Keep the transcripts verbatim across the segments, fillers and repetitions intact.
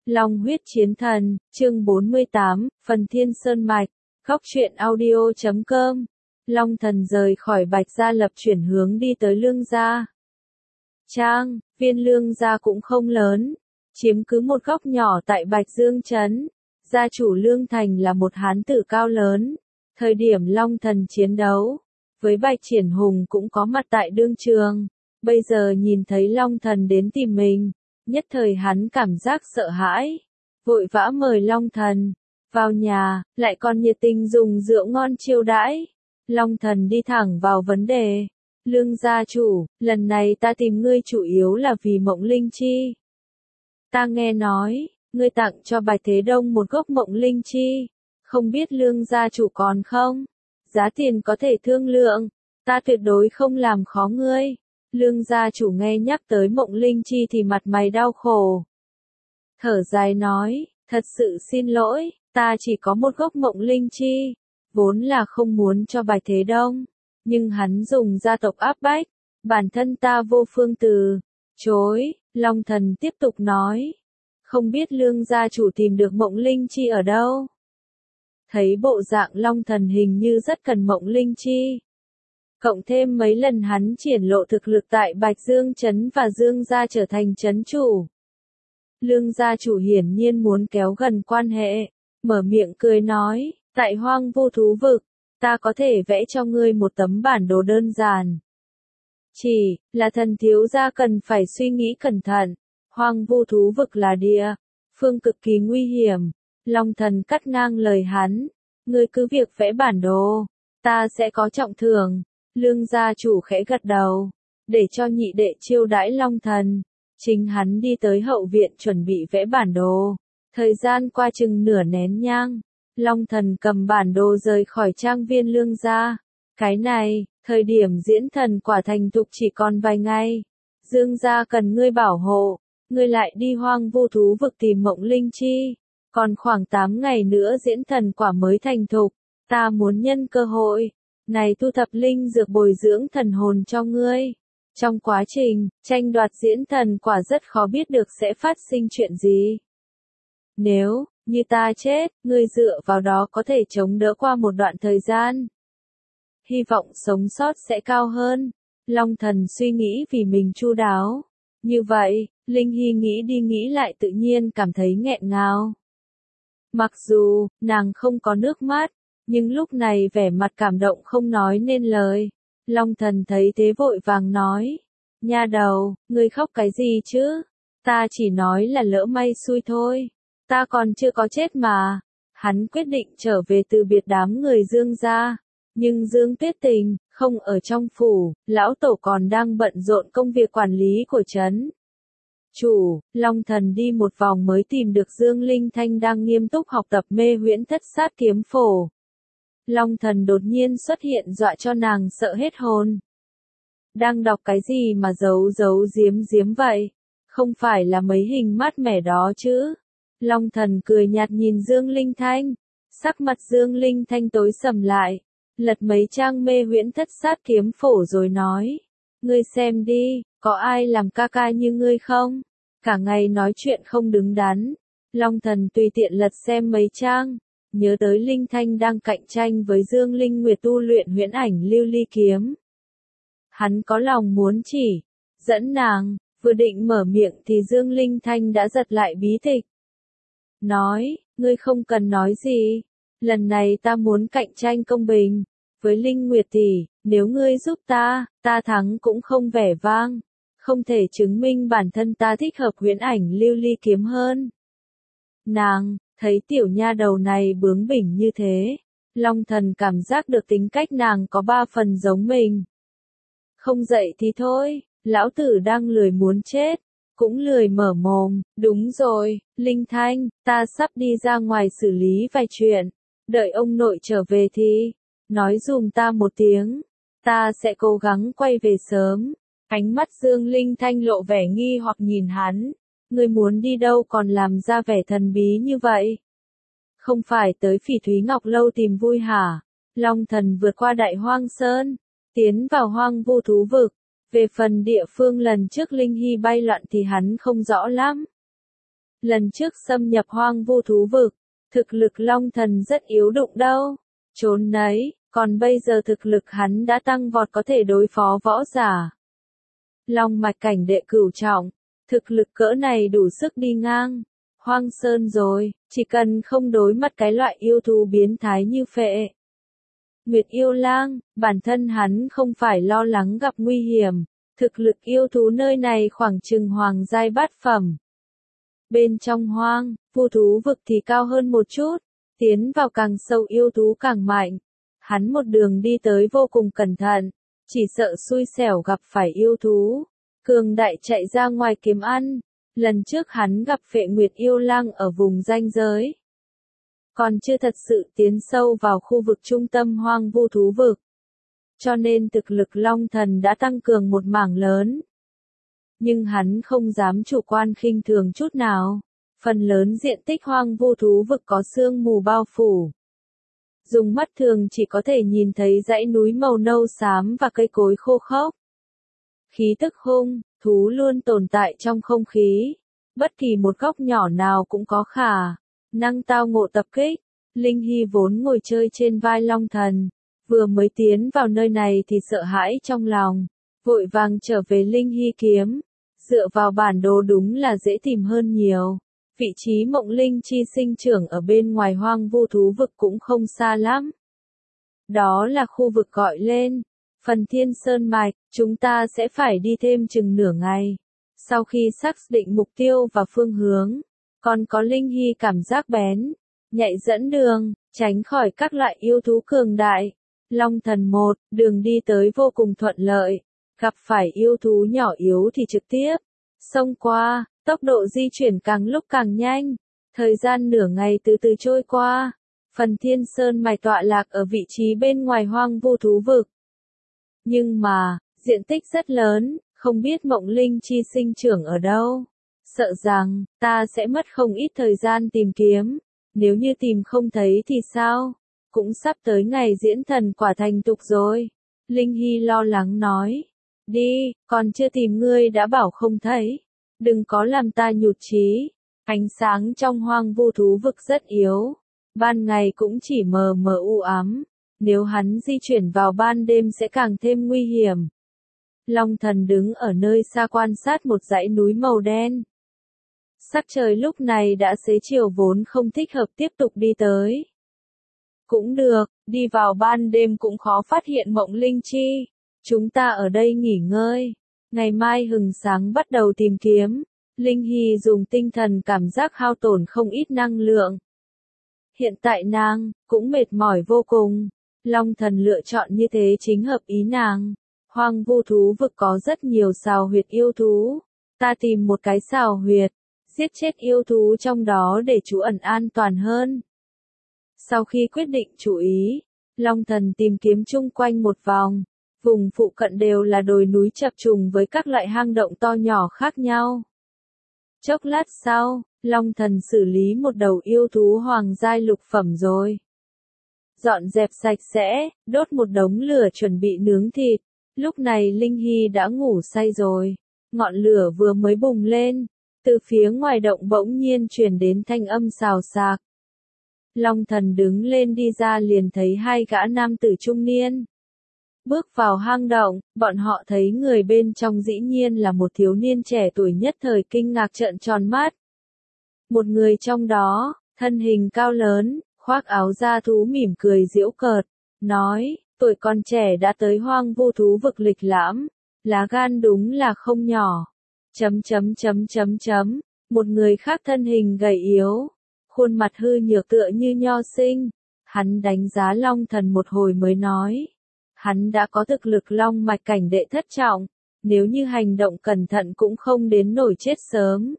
Long huyết chiến thần, chương bốn mươi tám, phần Thiên Sơn Mạch, góc truyện audio chấm com. Long thần rời khỏi Bạch Gia Lập chuyển hướng đi tới Lương Gia. Trang, viên Lương Gia cũng không lớn, chiếm cứ một góc nhỏ tại Bạch Dương Trấn. Gia chủ Lương Thành là một hán tử cao lớn. Thời điểm Long thần chiến đấu với Bạch Triển Hùng cũng có mặt tại đương trường. Bây giờ nhìn thấy Long thần đến tìm mình, nhất thời hắn cảm giác sợ hãi, vội vã mời Long thần vào nhà, lại còn nhiệt tình dùng rượu ngon chiêu đãi. Long thần đi thẳng vào vấn đề. Lương gia chủ, lần này ta tìm ngươi chủ yếu là vì Mộng Linh Chi. Ta nghe nói, ngươi tặng cho Bạch Thế Đông một gốc Mộng Linh Chi, không biết Lương gia chủ còn không? Giá tiền có thể thương lượng, ta tuyệt đối không làm khó ngươi. Lương gia chủ nghe nhắc tới Mộng Linh Chi thì mặt mày đau khổ. Thở dài nói, thật sự xin lỗi, ta chỉ có một gốc Mộng Linh Chi, vốn là không muốn cho Bạch Thế Đông, nhưng hắn dùng gia tộc áp bách, bản thân ta vô phương từ chối. Long thần tiếp tục nói, không biết Lương gia chủ tìm được Mộng Linh Chi ở đâu? Thấy bộ dạng Long thần hình như rất cần Mộng Linh Chi. Cộng thêm mấy lần hắn triển lộ thực lực tại Bạch Dương Trấn và Dương gia trở thành trấn chủ. Lương gia chủ hiển nhiên muốn kéo gần quan hệ, mở miệng cười nói, tại Hoang Vu Thú Vực, ta có thể vẽ cho ngươi một tấm bản đồ đơn giản. Chỉ là thần thiếu gia cần phải suy nghĩ cẩn thận, Hoang Vu Thú Vực là địa phương cực kỳ nguy hiểm. Long thần cắt ngang lời hắn, ngươi cứ việc vẽ bản đồ, ta sẽ có trọng thưởng. Lương gia chủ khẽ gật đầu, để cho nhị đệ chiêu đãi Long thần. Chính hắn đi tới hậu viện chuẩn bị vẽ bản đồ. Thời gian qua chừng nửa nén nhang, Long thần cầm bản đồ rời khỏi trang viên Lương gia. Cái này, thời điểm diễn thần quả thành thục chỉ còn vài ngày. Dương gia cần ngươi bảo hộ, ngươi lại đi Hoang Vu Thú Vực tìm Mộng Linh Chi. Còn khoảng tám ngày nữa diễn thần quả mới thành thục, ta muốn nhân cơ hội này thu thập linh dược bồi dưỡng thần hồn cho ngươi. Trong quá trình tranh đoạt diễn thần quả rất khó biết được sẽ phát sinh chuyện gì. Nếu như ta chết, ngươi dựa vào đó có thể chống đỡ qua một đoạn thời gian. Hy vọng sống sót sẽ cao hơn. Long thần suy nghĩ vì mình chu đáo. Như vậy, Linh Hy nghĩ đi nghĩ lại tự nhiên cảm thấy nghẹn ngào. Mặc dù nàng không có nước mắt, nhưng lúc này vẻ mặt cảm động không nói nên lời. Long thần thấy thế vội vàng nói, nha đầu, ngươi khóc cái gì chứ? Ta chỉ nói là lỡ may xui thôi, ta còn chưa có chết mà. Hắn quyết định trở về từ biệt đám người Dương gia, nhưng Dương Tuyết Tình không ở trong phủ, lão tổ còn đang bận rộn công việc quản lý của trấn. Chủ, Long thần đi một vòng mới tìm được Dương Linh Thanh đang nghiêm túc học tập mê huyễn thất sát kiếm phổ. Long thần đột nhiên xuất hiện dọa cho nàng sợ hết hồn. Đang đọc cái gì mà giấu giấu giếm giếm vậy? Không phải là mấy hình mát mẻ đó chứ? Long thần cười nhạt nhìn Dương Linh Thanh. Sắc mặt Dương Linh Thanh tối sầm lại. Lật mấy trang mê huyễn thất sát kiếm phổ rồi nói. Ngươi xem đi, có ai làm ca ca như ngươi không? Cả ngày nói chuyện không đứng đắn. Long thần tùy tiện lật xem mấy trang. Nhớ tới Linh Thanh đang cạnh tranh với Dương Linh Nguyệt tu luyện huyễn ảnh lưu ly kiếm. Hắn có lòng muốn chỉ dẫn nàng, vừa định mở miệng thì Dương Linh Thanh đã giật lại bí tịch. Nói, ngươi không cần nói gì, lần này ta muốn cạnh tranh công bình. Với Linh Nguyệt tỷ, nếu ngươi giúp ta, ta thắng cũng không vẻ vang. Không thể chứng minh bản thân ta thích hợp huyễn ảnh lưu ly kiếm hơn. Nàng thấy tiểu nha đầu này bướng bỉnh như thế, Long thần cảm giác được tính cách nàng có ba phần giống mình. Không dậy thì thôi, lão tử đang lười muốn chết, cũng lười mở mồm. Đúng rồi, Linh Thanh, ta sắp đi ra ngoài xử lý vài chuyện, đợi ông nội trở về thì nói dùm ta một tiếng, ta sẽ cố gắng quay về sớm. Ánh mắt Dương Linh Thanh lộ vẻ nghi hoặc nhìn hắn. Ngươi muốn đi đâu còn làm ra vẻ thần bí như vậy? Không phải tới Phỉ Thúy Ngọc Lâu tìm vui hả? Long thần vượt qua Đại Hoang Sơn, tiến vào Hoang Vu Thú Vực. Về phần địa phương lần trước Linh Hy bay loạn thì hắn không rõ lắm. Lần trước xâm nhập hoang vu thú vực, thực lực Long Thần rất yếu đụng đâu. Trốn nấy, còn bây giờ thực lực hắn đã tăng vọt có thể đối phó võ giả. Long mạch cảnh đệ cửu trọng, thực lực cỡ này đủ sức đi ngang. Hoang Sơn rồi, chỉ cần không đối mặt cái loại yêu thú biến thái như phệ. Nguyệt yêu lang, bản thân hắn không phải lo lắng gặp nguy hiểm, thực lực yêu thú nơi này khoảng chừng hoàng giai bát phẩm. Bên trong hoang, vu thú vực thì cao hơn một chút, tiến vào càng sâu yêu thú càng mạnh. Hắn một đường đi tới vô cùng cẩn thận, chỉ sợ xui xẻo gặp phải yêu thú. Cường đại chạy ra ngoài kiếm ăn, lần trước hắn gặp phệ nguyệt yêu lang ở vùng ranh giới. Còn chưa thật sự tiến sâu vào khu vực trung tâm hoang vu thú vực. Cho nên thực lực Long Thần đã tăng cường một mảng lớn. Nhưng hắn không dám chủ quan khinh thường chút nào. Phần lớn diện tích hoang vu thú vực có sương mù bao phủ. Dùng mắt thường chỉ có thể nhìn thấy dãy núi màu nâu xám và cây cối khô khốc. Khí tức hung, thú luôn tồn tại trong không khí. Bất kỳ một góc nhỏ nào cũng có khả năng tao ngộ tập kích. Linh Hy vốn ngồi chơi trên vai Long Thần, vừa mới tiến vào nơi này thì sợ hãi trong lòng, vội vàng trở về Linh Hy kiếm. Dựa vào bản đồ đúng là dễ tìm hơn nhiều. Vị trí Mộng Linh Chi sinh trưởng ở bên ngoài hoang vu thú vực cũng không xa lắm. Đó là khu vực gọi lên Phần Thiên Sơn Mạch, chúng ta sẽ phải đi thêm chừng nửa ngày. Sau khi xác định mục tiêu và phương hướng, còn có Linh Hy cảm giác bén, nhạy dẫn đường, tránh khỏi các loại yêu thú cường đại. Long Thần một, đường đi tới vô cùng thuận lợi, gặp phải yêu thú nhỏ yếu thì trực tiếp xông qua, tốc độ di chuyển càng lúc càng nhanh. Thời gian nửa ngày từ từ trôi qua, Phần Thiên Sơn Mạch tọa lạc ở vị trí bên ngoài hoang vu thú vực. Nhưng mà, diện tích rất lớn, không biết Mộng Linh Chi sinh trưởng ở đâu. Sợ rằng, ta sẽ mất không ít thời gian tìm kiếm. Nếu như tìm không thấy thì sao? Cũng sắp tới ngày diễn thần quả thành tục rồi. Linh Hy lo lắng nói. Đi, còn chưa tìm ngươi đã bảo không thấy. Đừng có làm ta nhụt chí. Ánh sáng trong hoang vu thú vực rất yếu. Ban ngày cũng chỉ mờ mờ u ám. Nếu hắn di chuyển vào ban đêm sẽ càng thêm nguy hiểm. Long Thần đứng ở nơi xa quan sát một dãy núi màu đen. Sắc trời lúc này đã xế chiều vốn không thích hợp tiếp tục đi tới. Cũng được, đi vào ban đêm cũng khó phát hiện Mộng Linh Chi. Chúng ta ở đây nghỉ ngơi. Ngày mai hừng sáng bắt đầu tìm kiếm. Linh Hy dùng tinh thần cảm giác hao tổn không ít năng lượng. Hiện tại nàng cũng mệt mỏi vô cùng. Long Thần lựa chọn như thế chính hợp ý nàng. Hoang vu thú vực có rất nhiều sào huyệt yêu thú. Ta tìm một cái sào huyệt, giết chết yêu thú trong đó để trú ẩn an toàn hơn. Sau khi quyết định chú ý, Long Thần tìm kiếm chung quanh một vòng. Vùng phụ cận đều là đồi núi chập trùng với các loại hang động to nhỏ khác nhau. Chốc lát sau, Long Thần xử lý một đầu yêu thú hoàng giai lục phẩm rồi. Dọn dẹp sạch sẽ, đốt một đống lửa chuẩn bị nướng thịt. Lúc này Linh Hy đã ngủ say rồi. Ngọn lửa vừa mới bùng lên. Từ phía ngoài động bỗng nhiên truyền đến thanh âm xào xạc. Long Thần đứng lên đi ra liền thấy hai gã nam tử trung niên. Bước vào hang động, bọn họ thấy người bên trong dĩ nhiên là một thiếu niên trẻ tuổi nhất thời kinh ngạc trợn tròn mắt. Một người trong đó, thân hình cao lớn, khoác áo da thú mỉm cười giễu cợt, nói, tuổi còn trẻ đã tới hoang vu thú vực lịch lãm, lá gan đúng là không nhỏ. Chấm chấm chấm chấm chấm, một người khác thân hình gầy yếu, khuôn mặt hư nhược tựa như nho sinh, hắn đánh giá Long Thần một hồi mới nói. Hắn đã có thực lực long mạch cảnh đệ thất trọng, nếu như hành động cẩn thận cũng không đến nổi chết sớm.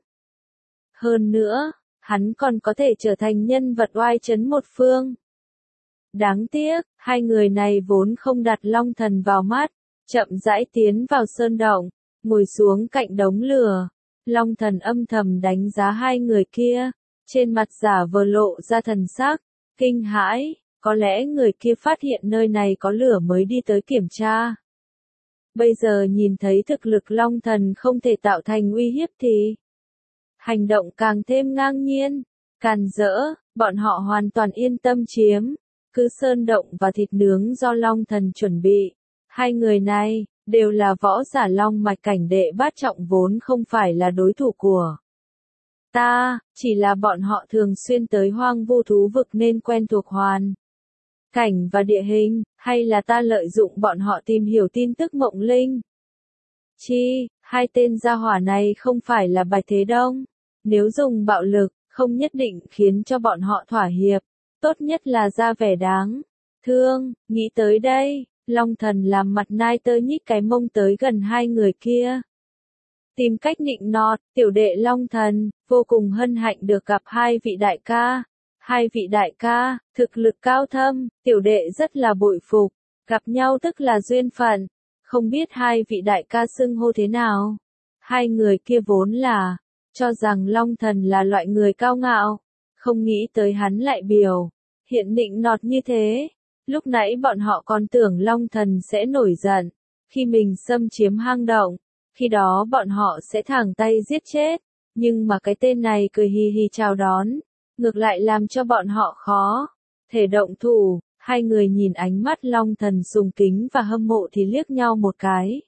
Hơn nữa, hắn còn có thể trở thành nhân vật oai chấn một phương. Đáng tiếc, hai người này vốn không đặt Long Thần vào mắt, chậm rãi tiến vào sơn động, ngồi xuống cạnh đống lửa. Long Thần âm thầm đánh giá hai người kia, trên mặt giả vờ lộ ra thần sắc, kinh hãi. Có lẽ người kia phát hiện nơi này có lửa mới đi tới kiểm tra. Bây giờ nhìn thấy thực lực Long Thần không thể tạo thành uy hiếp thì hành động càng thêm ngang nhiên, càn rỡ, bọn họ hoàn toàn yên tâm chiếm, cứ sơn động và thịt nướng do Long Thần chuẩn bị. Hai người này, đều là võ giả long mạch cảnh đệ bát trọng vốn không phải là đối thủ của ta, chỉ là bọn họ thường xuyên tới hoang vu thú vực nên quen thuộc hoàn cảnh và địa hình, hay là ta lợi dụng bọn họ tìm hiểu tin tức mộng linh. Chi, hai tên gia hỏa này không phải là Bạch Thế Đông. Nếu dùng bạo lực, không nhất định khiến cho bọn họ thỏa hiệp, tốt nhất là ra vẻ đáng thương. Nghĩ tới đây, Long Thần làm mặt nai tơ nhích cái mông tới gần hai người kia. Tìm cách nịnh nọt, tiểu đệ Long Thần, vô cùng hân hạnh được gặp hai vị đại ca. Hai vị đại ca, thực lực cao thâm, tiểu đệ rất là bội phục, gặp nhau tức là duyên phận, không biết hai vị đại ca xưng hô thế nào. Hai người kia vốn là, cho rằng Long Thần là loại người cao ngạo, không nghĩ tới hắn lại biểu, hiện nịnh nọt như thế. Lúc nãy bọn họ còn tưởng Long Thần sẽ nổi giận, khi mình xâm chiếm hang động, khi đó bọn họ sẽ thẳng tay giết chết, nhưng mà cái tên này cười hì hì chào đón, ngược lại làm cho bọn họ khó thể động thủ. Hai người nhìn ánh mắt Long Thần sùng kính và hâm mộ thì liếc nhau một cái.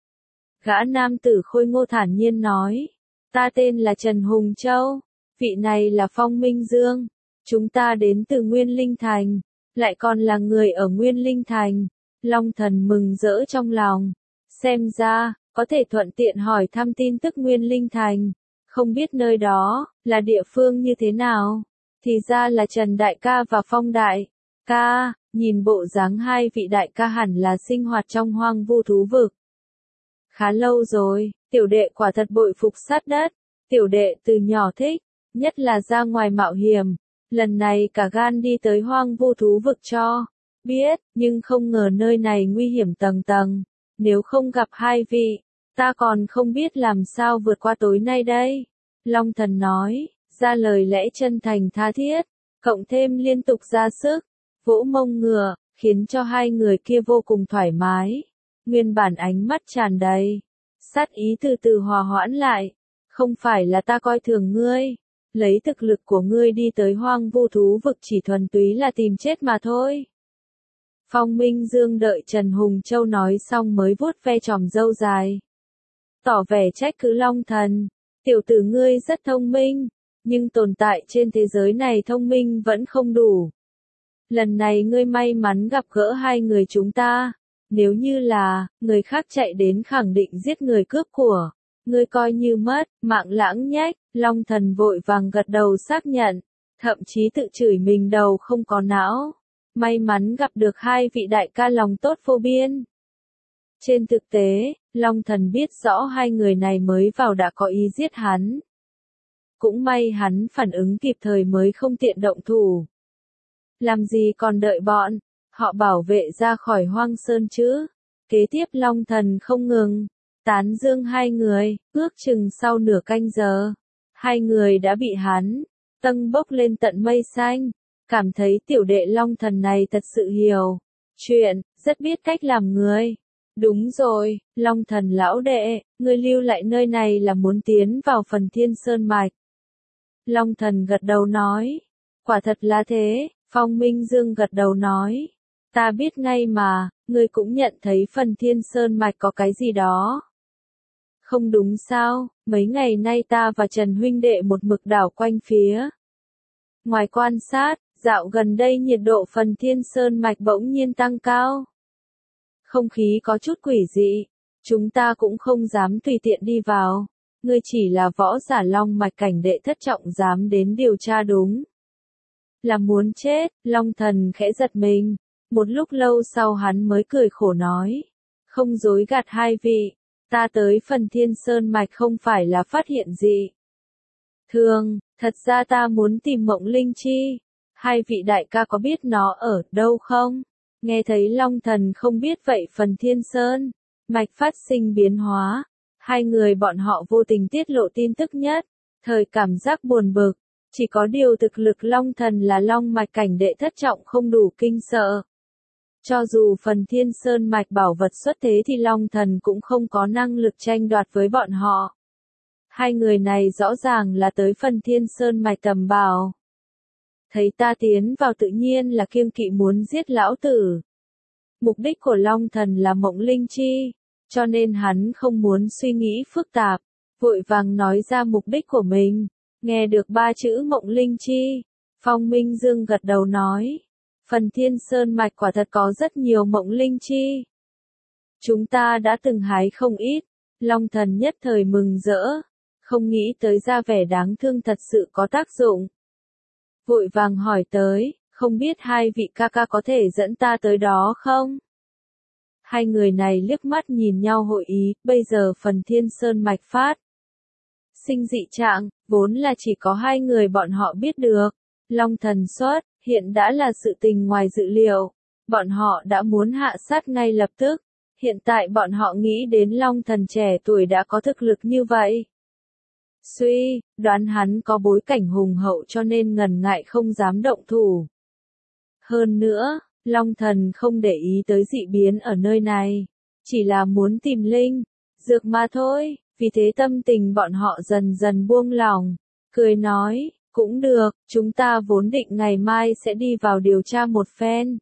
Gã nam tử khôi ngô thản nhiên nói, ta tên là Trần Hùng Châu, vị này là Phong Minh Dương, chúng ta đến từ Nguyên Linh Thành, lại còn là người ở Nguyên Linh Thành. Long Thần mừng rỡ trong lòng, xem ra, có thể thuận tiện hỏi thăm tin tức Nguyên Linh Thành, không biết nơi đó, là địa phương như thế nào, thì ra là Trần Đại ca và Phong Đại ca, nhìn bộ dáng hai vị đại ca hẳn là sinh hoạt trong hoang vu thú vực. Khá lâu rồi, tiểu đệ quả thật bội phục sát đất, tiểu đệ từ nhỏ thích, nhất là ra ngoài mạo hiểm, lần này cả gan đi tới hoang vu thú vực cho biết, nhưng không ngờ nơi này nguy hiểm tầng tầng, nếu không gặp hai vị, ta còn không biết làm sao vượt qua tối nay đây. Long Thần nói, ra lời lẽ chân thành tha thiết, cộng thêm liên tục ra sức, vỗ mông ngựa, khiến cho hai người kia vô cùng thoải mái. Nguyên bản ánh mắt tràn đầy sát ý từ từ hòa hoãn lại, không phải là ta coi thường ngươi, lấy thực lực của ngươi đi tới hoang vu thú vực chỉ thuần túy là tìm chết mà thôi. Phong Minh Dương đợi Trần Hùng Châu nói xong mới vuốt ve chòm râu dài, tỏ vẻ trách cứ Long Thần, tiểu tử ngươi rất thông minh, nhưng tồn tại trên thế giới này thông minh vẫn không đủ. Lần này ngươi may mắn gặp gỡ hai người chúng ta, nếu như là người khác chạy đến khẳng định giết người cướp của, ngươi coi như mất mạng lãng nhách. Long Thần vội vàng gật đầu xác nhận, thậm chí tự chửi mình đầu không có não. May mắn gặp được hai vị đại ca lòng tốt vô biên. Trên thực tế, Long Thần biết rõ hai người này mới vào đã có ý giết hắn. Cũng may hắn phản ứng kịp thời mới không tiện động thủ. Làm gì còn đợi bọn họ bảo vệ ra khỏi hoang sơn chứ. Kế tiếp Long Thần không ngừng tán dương hai người, ước chừng sau nửa canh giờ, hai người đã bị hắn tâng bốc lên tận mây xanh, cảm thấy tiểu đệ Long Thần này thật sự hiểu chuyện, rất biết cách làm người. Đúng rồi, Long Thần lão đệ, ngươi lưu lại nơi này là muốn tiến vào phần Thiên Sơn Mạch. Long Thần gật đầu nói, quả thật là thế. Phong Minh Dương gật đầu nói, ta biết ngay mà, ngươi cũng nhận thấy phần Thiên Sơn Mạch có cái gì đó. Không đúng sao, mấy ngày nay ta và Trần huynh đệ một mực đảo quanh phía. Ngoài quan sát, dạo gần đây nhiệt độ phần Thiên Sơn Mạch bỗng nhiên tăng cao. Không khí có chút quỷ dị, chúng ta cũng không dám tùy tiện đi vào. Ngươi chỉ là võ giả long mạch cảnh đệ thất trọng dám đến điều tra đúng là muốn chết. Long Thần khẽ giật mình, một lúc lâu sau hắn mới cười khổ nói, không dối gạt hai vị, ta tới phần Thiên Sơn Mạch không phải là phát hiện gì thường, thật ra ta muốn tìm Mộng Linh Chi. Hai vị đại ca có biết nó ở đâu không? Nghe thấy Long Thần không biết vậy phần Thiên Sơn Mạch phát sinh biến hóa, hai người bọn họ vô tình tiết lộ tin tức nhất, thời cảm giác buồn bực. Chỉ có điều thực lực Long Thần là long mạch cảnh đệ thất trọng không đủ kinh sợ. Cho dù phần Thiên Sơn Mạch bảo vật xuất thế thì Long Thần cũng không có năng lực tranh đoạt với bọn họ. Hai người này rõ ràng là tới phần Thiên Sơn Mạch tầm bảo. Thấy ta tiến vào tự nhiên là kiêng kỵ muốn giết lão tử. Mục đích của Long Thần là Mộng Linh Chi, cho nên hắn không muốn suy nghĩ phức tạp, vội vàng nói ra mục đích của mình. Nghe được ba chữ Mộng Linh Chi, Phong Minh Dương gật đầu nói, phần Thiên Sơn Mạch quả thật có rất nhiều Mộng Linh Chi. Chúng ta đã từng hái không ít. Long Thần nhất thời mừng rỡ, không nghĩ tới ra vẻ đáng thương thật sự có tác dụng. Vội vàng hỏi tới, không biết hai vị ca ca có thể dẫn ta tới đó không? Hai người này liếc mắt nhìn nhau hội ý, bây giờ phần Thiên Sơn Mạch phát sinh dị trạng, vốn là chỉ có hai người bọn họ biết được. Long Thần xuất, hiện đã là sự tình ngoài dự liệu. Bọn họ đã muốn hạ sát ngay lập tức. Hiện tại bọn họ nghĩ đến Long Thần trẻ tuổi đã có thực lực như vậy. Suy, đoán hắn có bối cảnh hùng hậu cho nên ngần ngại không dám động thủ. Hơn nữa, Long Thần không để ý tới dị biến ở nơi này. Chỉ là muốn tìm linh, dược mà thôi. Vì thế tâm tình bọn họ dần dần buông lỏng. Cười nói, cũng được, chúng ta vốn định ngày mai sẽ đi vào điều tra một phen.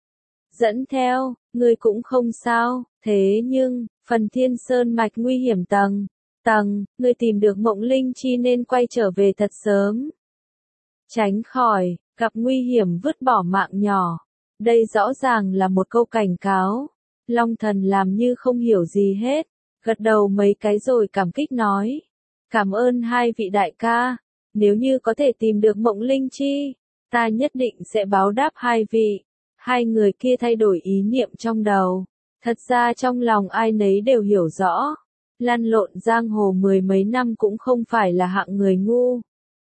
Dẫn theo, ngươi cũng không sao, thế nhưng, phần Thiên Sơn Mạch nguy hiểm tầng, tầng, ngươi tìm được Mộng Linh Chi nên quay trở về thật sớm. Tránh khỏi, gặp nguy hiểm vứt bỏ mạng nhỏ. Đây rõ ràng là một câu cảnh cáo. Long Thần làm như không hiểu gì hết, gật đầu mấy cái rồi cảm kích nói. Cảm ơn hai vị đại ca, nếu như có thể tìm được Mộng Linh Chi, ta nhất định sẽ báo đáp hai vị. Hai người kia thay đổi ý niệm trong đầu. Thật ra trong lòng ai nấy đều hiểu rõ. Lăn lộn giang hồ mười mấy năm cũng không phải là hạng người ngu.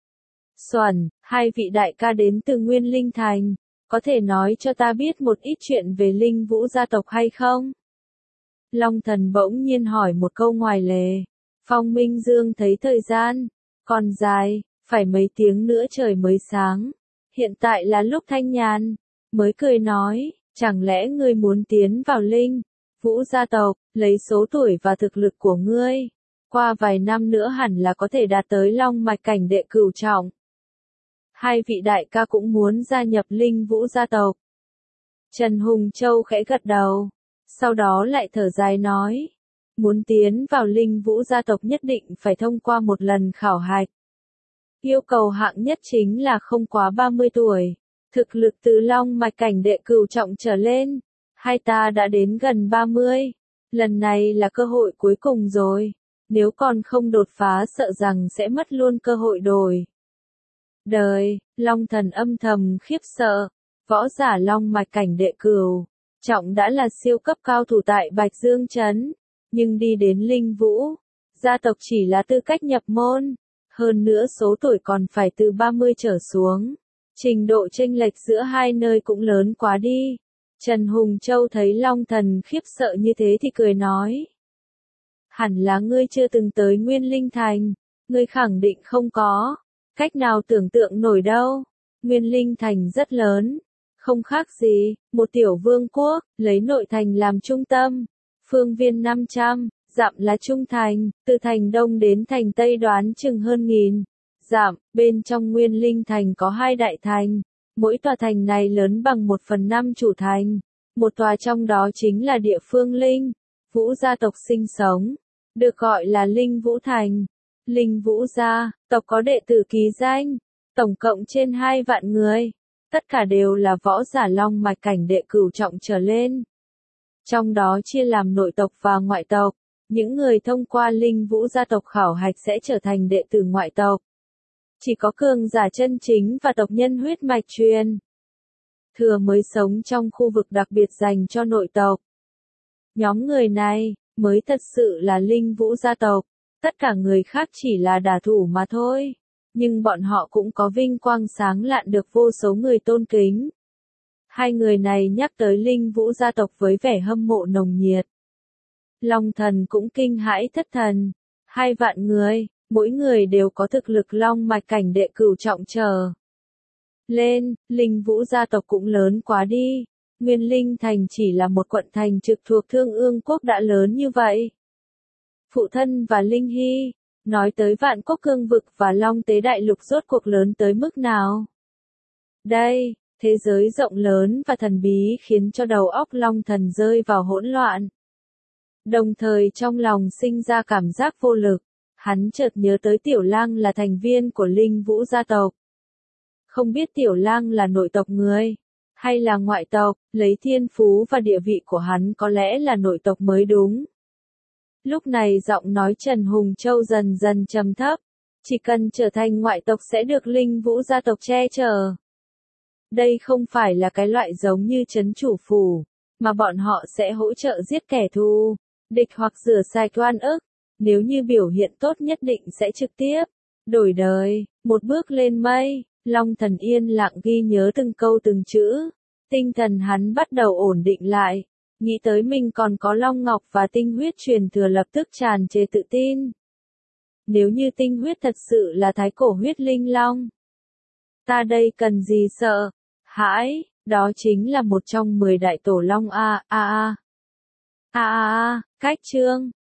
Xuẩn, hai vị đại ca đến từ Nguyên Linh Thành. Có thể nói cho ta biết một ít chuyện về Linh Vũ gia tộc hay không? Long Thần bỗng nhiên hỏi một câu ngoài lề. Phong Minh Dương thấy thời gian còn dài, phải mấy tiếng nữa trời mới sáng. Hiện tại là lúc thanh nhàn. Mới cười nói, chẳng lẽ ngươi muốn tiến vào Linh Vũ gia tộc, lấy số tuổi và thực lực của ngươi, qua vài năm nữa hẳn là có thể đạt tới Long Mạch cảnh đệ cửu trọng. Hai vị đại ca cũng muốn gia nhập Linh Vũ gia tộc. Trần Hùng Châu khẽ gật đầu, sau đó lại thở dài nói, muốn tiến vào Linh Vũ gia tộc nhất định phải thông qua một lần khảo hạch. Yêu cầu hạng nhất chính là không quá ba mươi tuổi. Thực lực từ Long Mạch cảnh đệ cửu trọng trở lên, hai ta đã đến gần ba mươi. Lần này là cơ hội cuối cùng rồi. Nếu còn không đột phá sợ rằng sẽ mất luôn cơ hội đổi đời. Long Thần âm thầm khiếp sợ. Võ giả Long Mạch cảnh đệ cửu trọng đã là siêu cấp cao thủ tại Bạch Dương Trấn. Nhưng đi đến Linh Vũ gia tộc chỉ là tư cách nhập môn. Hơn nữa số tuổi còn phải từ ba mươi trở xuống. Trình độ chênh lệch giữa hai nơi cũng lớn quá đi. Trần Hùng Châu thấy Long Thần khiếp sợ như thế thì cười nói. Hẳn là ngươi chưa từng tới Nguyên Linh Thành. Ngươi khẳng định không có cách nào tưởng tượng nổi đâu. Nguyên Linh Thành rất lớn. Không khác gì, một tiểu vương quốc, lấy nội thành làm trung tâm. Phương viên năm trăm, dặm là trung thành, từ thành đông đến thành tây đoán chừng hơn nghìn. Dặm, bên trong Nguyên Linh Thành có hai đại thành, mỗi tòa thành này lớn bằng một phần năm chủ thành, một tòa trong đó chính là địa phương Linh Vũ gia tộc sinh sống, được gọi là Linh Vũ Thành. Linh Vũ gia tộc có đệ tử ký danh, tổng cộng trên hai vạn người, tất cả đều là võ giả Long Mạch cảnh đệ cửu trọng trở lên. Trong đó chia làm nội tộc và ngoại tộc, những người thông qua Linh Vũ gia tộc khảo hạch sẽ trở thành đệ tử ngoại tộc. Chỉ có cường giả chân chính và tộc nhân huyết mạch truyền thừa mới sống trong khu vực đặc biệt dành cho nội tộc. Nhóm người này mới thật sự là Linh Vũ gia tộc, tất cả người khác chỉ là đả thủ mà thôi, nhưng bọn họ cũng có vinh quang sáng lạn được vô số người tôn kính. Hai người này nhắc tới Linh Vũ gia tộc với vẻ hâm mộ nồng nhiệt. Long Thần cũng kinh hãi thất thần, hai vạn người. Mỗi người đều có thực lực Long Mạch cảnh đệ cửu trọng trở lên. Linh Vũ gia tộc cũng lớn quá đi. Nguyên Linh Thành chỉ là một quận thành trực thuộc Thương Ương Quốc đã lớn như vậy. Phụ thân và Linh Hy Nói tới vạn quốc cương vực và long tế đại lục rốt cuộc lớn tới mức nào? Đây, thế giới rộng lớn và thần bí khiến cho đầu óc Long Thần rơi vào hỗn loạn. Đồng thời trong lòng sinh ra cảm giác vô lực, hắn chợt nhớ tới Tiểu Lang là thành viên của Linh Vũ gia tộc. Không biết Tiểu Lang là nội tộc người, hay là ngoại tộc, lấy thiên phú và địa vị của hắn có lẽ là nội tộc mới đúng. Lúc này giọng nói Trần Hùng Châu dần dần trầm thấp, chỉ cần trở thành ngoại tộc sẽ được Linh Vũ gia tộc che chở. Đây không phải là cái loại giống như trấn chủ phủ, mà bọn họ sẽ hỗ trợ giết kẻ thù, địch hoặc rửa sạch oan ức, nếu như biểu hiện tốt nhất định sẽ trực tiếp đổi đời, một bước lên mây. Long Thần yên lặng ghi nhớ từng câu từng chữ, tinh thần hắn bắt đầu ổn định lại, nghĩ tới mình còn có Long Ngọc và tinh huyết truyền thừa lập tức tràn trề tự tin. Nếu như tinh huyết thật sự là thái cổ huyết linh long, ta đây cần gì sợ, hãi, đó chính là một trong mười đại tổ long a a a a a a, cách chương.